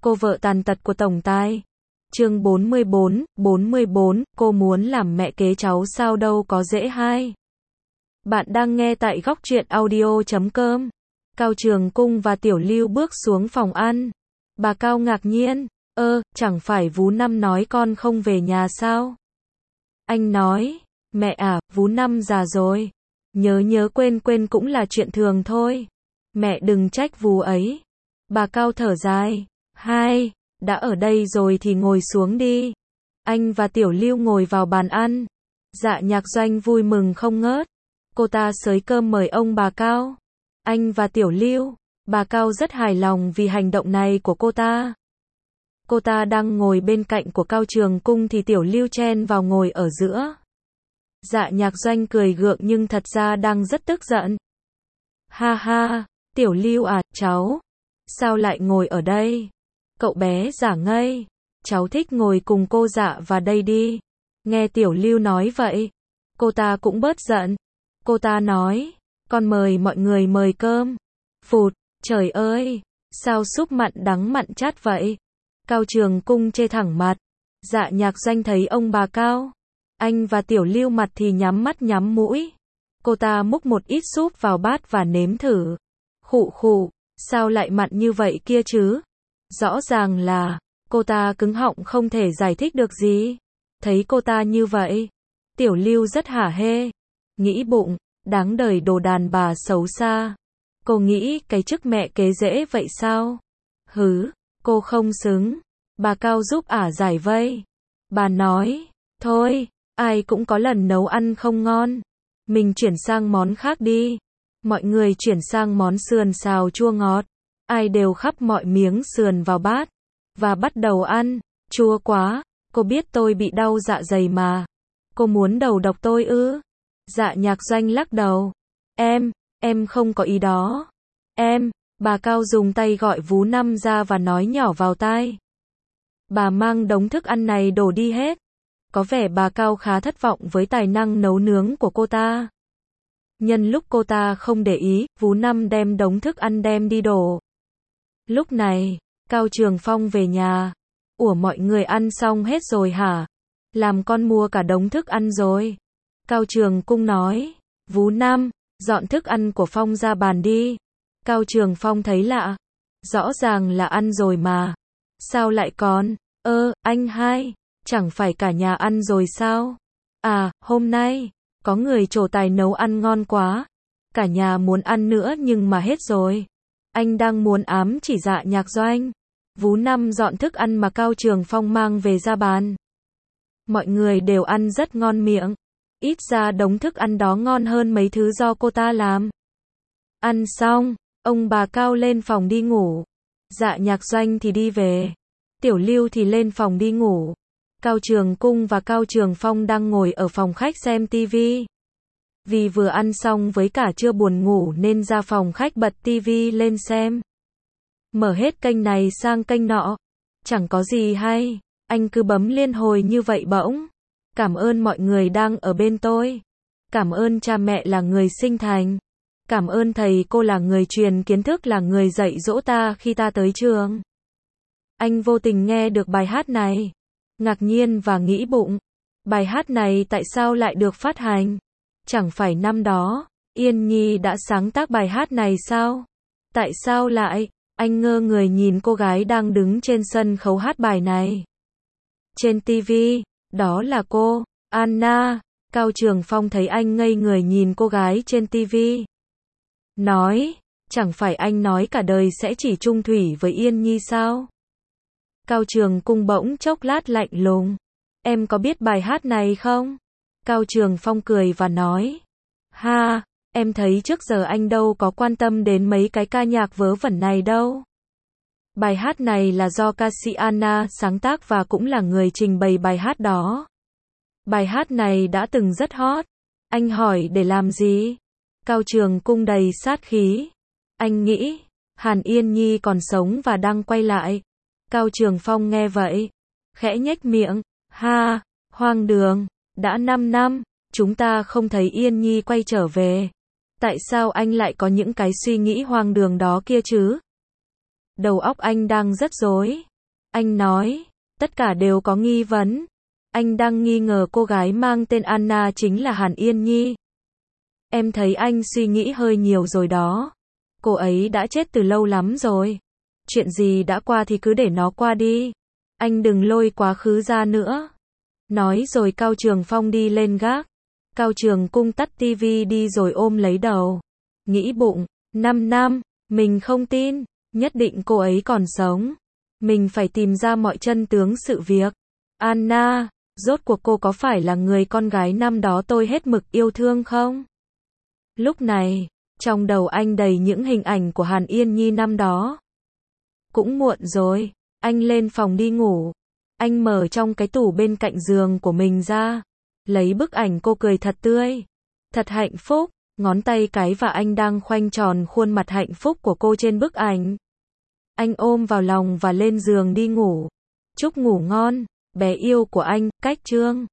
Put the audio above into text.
Cô vợ tàn tật của tổng tài. Chương 44, cô muốn làm mẹ kế cháu sao đâu có dễ hai. Bạn đang nghe tại góc truyện audio.com. Cao Trường Cung và Tiểu Lưu bước xuống phòng ăn. Bà Cao ngạc nhiên, chẳng phải Vú Năm nói con không về nhà sao? Anh nói, mẹ à, Vú Năm già rồi. Nhớ quên cũng là chuyện thường thôi. Mẹ đừng trách Vú ấy. Bà Cao thở dài, đã ở đây rồi thì ngồi xuống đi. Anh và Tiểu Lưu ngồi vào bàn ăn. Dạ Nhạc Doanh vui mừng không ngớt. Cô ta xới cơm mời ông bà Cao. Anh và Tiểu Lưu, bà Cao rất hài lòng vì hành động này của cô ta. Cô ta đang ngồi bên cạnh của Cao Trường Cung thì Tiểu Lưu chen vào ngồi ở giữa. Dạ Nhạc Doanh cười gượng nhưng thật ra đang rất tức giận. Ha, Tiểu Lưu à, cháu, sao lại ngồi ở đây? Cậu bé giả ngây, cháu thích ngồi cùng cô Dạ và đây đi. Nghe Tiểu Lưu nói vậy, cô ta cũng bớt giận. Cô ta nói, con mời mọi người mời cơm. Phụt, trời ơi, sao súp mặn đắng mặn chát vậy? Cao Trường Cung chê thẳng mặt. Dạ Nhạc Doanh thấy ông bà Cao, anh và Tiểu Lưu mặt thì nhắm mắt nhắm mũi. Cô ta múc một ít súp vào bát và nếm thử. Khụ, sao lại mặn như vậy kia chứ? Rõ ràng là, cô ta cứng họng không thể giải thích được gì. Thấy cô ta như vậy, Tiểu Lưu rất hả hê. Nghĩ bụng, đáng đời đồ đàn bà xấu xa. Cô nghĩ cái chức mẹ kế dễ vậy sao? Cô không xứng. Bà Cao giúp ả giải vây. Bà nói, thôi, ai cũng có lần nấu ăn không ngon. Mình chuyển sang món khác đi. Mọi người chuyển sang món sườn xào chua ngọt. Ai đều khắp mọi miếng sườn vào bát. Và bắt đầu ăn. Chua quá, cô biết tôi bị đau dạ dày mà. Cô muốn đầu độc tôi ư? Dạ Nhạc Doanh lắc đầu. Em không có ý đó. Bà Cao dùng tay gọi Vú Năm ra và nói nhỏ vào tai. Bà mang đống thức ăn này đổ đi hết. Có vẻ bà Cao khá thất vọng với tài năng nấu nướng của cô ta. Nhân lúc cô ta không để ý, Vú Năm đem đống thức ăn đem đi đổ. Lúc này, Cao Trường Phong về nhà. Ủa mọi người ăn xong hết rồi hả? Làm con mua cả đống thức ăn rồi. Cao Trường Cung nói, Vú Năm, dọn thức ăn của Phong ra bàn đi. Cao Trường Phong thấy lạ. Rõ ràng là ăn rồi mà. Sao lại còn? Anh hai, chẳng phải cả nhà ăn rồi sao? À, hôm nay, có người trổ tài nấu ăn ngon quá. Cả nhà muốn ăn nữa nhưng mà hết rồi. Anh đang muốn ám chỉ Dạ Nhạc Doanh. Vú Năm dọn thức ăn mà Cao Trường Phong mang về ra bàn. Mọi người đều ăn rất ngon miệng. Ít ra đống thức ăn đó ngon hơn mấy thứ do cô ta làm. Ăn xong, ông bà Cao lên phòng đi ngủ. Dạ Nhạc Doanh thì đi về. Tiểu Lưu thì lên phòng đi ngủ. Cao Trường Cung và Cao Trường Phong đang ngồi ở phòng khách xem tivi. Vì vừa ăn xong với cả chưa buồn ngủ nên ra phòng khách bật tivi lên xem. Mở hết kênh này sang kênh nọ. Chẳng có gì hay. Anh cứ bấm liên hồi như vậy bỗng. Cảm ơn mọi người đang ở bên tôi. Cảm ơn cha mẹ là người sinh thành. Cảm ơn thầy cô là người truyền kiến thức là người dạy dỗ ta khi ta tới trường. Anh vô tình nghe được bài hát này. Ngạc nhiên và nghĩ bụng. Bài hát này tại sao lại được phát hành? Chẳng phải năm đó, Yên Nhi đã sáng tác bài hát này sao? Tại sao lại? Anh ngơ người nhìn cô gái đang đứng trên sân khấu hát bài này. Trên TV, đó là cô, Anna. Cao Trường Phong thấy anh ngây người nhìn cô gái trên TV. Nói, chẳng phải anh nói cả đời sẽ chỉ chung thủy với Yên Nhi sao? Cao Trường Cung bỗng chốc lát lạnh lùng. Em có biết bài hát này không? Cao Trường Phong cười và nói. Em thấy trước giờ anh đâu có quan tâm đến mấy cái ca nhạc vớ vẩn này đâu. Bài hát này là do ca sĩ Anna sáng tác và cũng là người trình bày bài hát đó. Bài hát này đã từng rất hot. Anh hỏi để làm gì? Cao Trường Cung đầy sát khí. Anh nghĩ, Hàn Yên Nhi còn sống và đang quay lại. Cao Trường Phong nghe vậy, khẽ nhếch miệng. Hoang đường, đã 5 năm, chúng ta không thấy Yên Nhi quay trở về. Tại sao anh lại có những cái suy nghĩ hoang đường đó kia chứ? Đầu óc anh đang rất rối. Anh nói, tất cả đều có nghi vấn. Anh đang nghi ngờ cô gái mang tên Anna chính là Hàn Yên Nhi. Em thấy anh suy nghĩ hơi nhiều rồi đó. Cô ấy đã chết từ lâu lắm rồi. Chuyện gì đã qua thì cứ để nó qua đi. Anh đừng lôi quá khứ ra nữa. Nói rồi Cao Trường Phong đi lên gác. Cao Trường Cung tắt tivi đi rồi ôm lấy đầu. Nghĩ bụng, 5 năm, mình không tin, nhất định cô ấy còn sống. Mình phải tìm ra mọi chân tướng sự việc. Anna, rốt cuộc cô có phải là người con gái năm đó tôi hết mực yêu thương không? Lúc này, trong đầu anh đầy những hình ảnh của Hàn Yên Nhi năm đó. Cũng muộn rồi, anh lên phòng đi ngủ. Anh mở trong cái tủ bên cạnh giường của mình ra, lấy bức ảnh cô cười thật tươi, thật hạnh phúc, ngón tay cái và anh đang khoanh tròn khuôn mặt hạnh phúc của cô trên bức ảnh. Anh ôm vào lòng và lên giường đi ngủ. Chúc ngủ ngon, bé yêu của anh, Cách Trương.